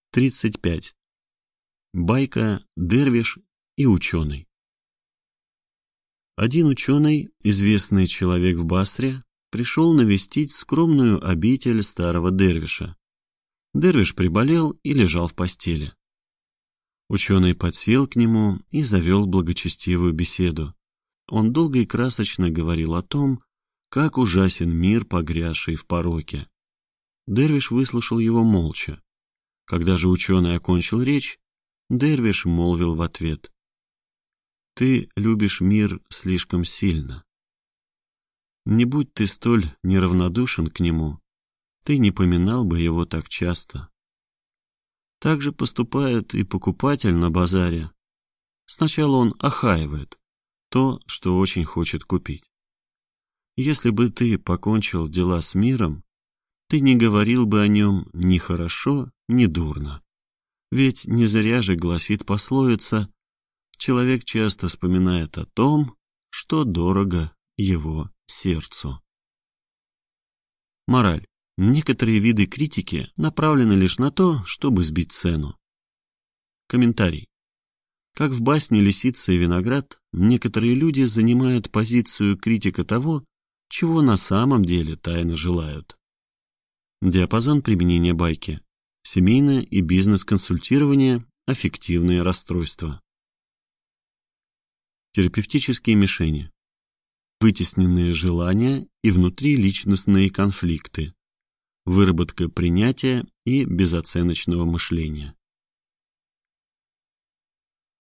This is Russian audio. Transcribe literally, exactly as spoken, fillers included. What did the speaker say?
тридцать пять. Байка, дервиш и ученый. Один ученый, известный человек в Басре, пришел навестить скромную обитель старого дервиша. Дервиш приболел и лежал в постели. Ученый подсел к нему и завел благочестивую беседу. Он долго и красочно говорил о том, как ужасен мир, погрязший в пороке. Дервиш выслушал его молча. Когда же ученый окончил речь, Дервиш молвил в ответ: «Ты любишь мир слишком сильно. Не будь ты столь неравнодушен к нему, ты не поминал бы его так часто. Так же поступает и покупатель на базаре. Сначала он охаивает то, что очень хочет купить. Если бы ты покончил дела с миром, ты не говорил бы о нем ни хорошо, ни дурно. Ведь не зря же гласит пословица: человек часто вспоминает о том, что дорого его сердцу». Мораль. Некоторые виды критики направлены лишь на то, чтобы сбить цену. Комментарий. Как в басне «Лисица и виноград», некоторые люди занимают позицию критика того, чего на самом деле тайно желают. Диапазон применения байки. Семейное и бизнес-консультирование, аффективные расстройства. Терапевтические мишени. Вытесненные желания и внутриличностные конфликты. Выработка принятия и безоценочного мышления.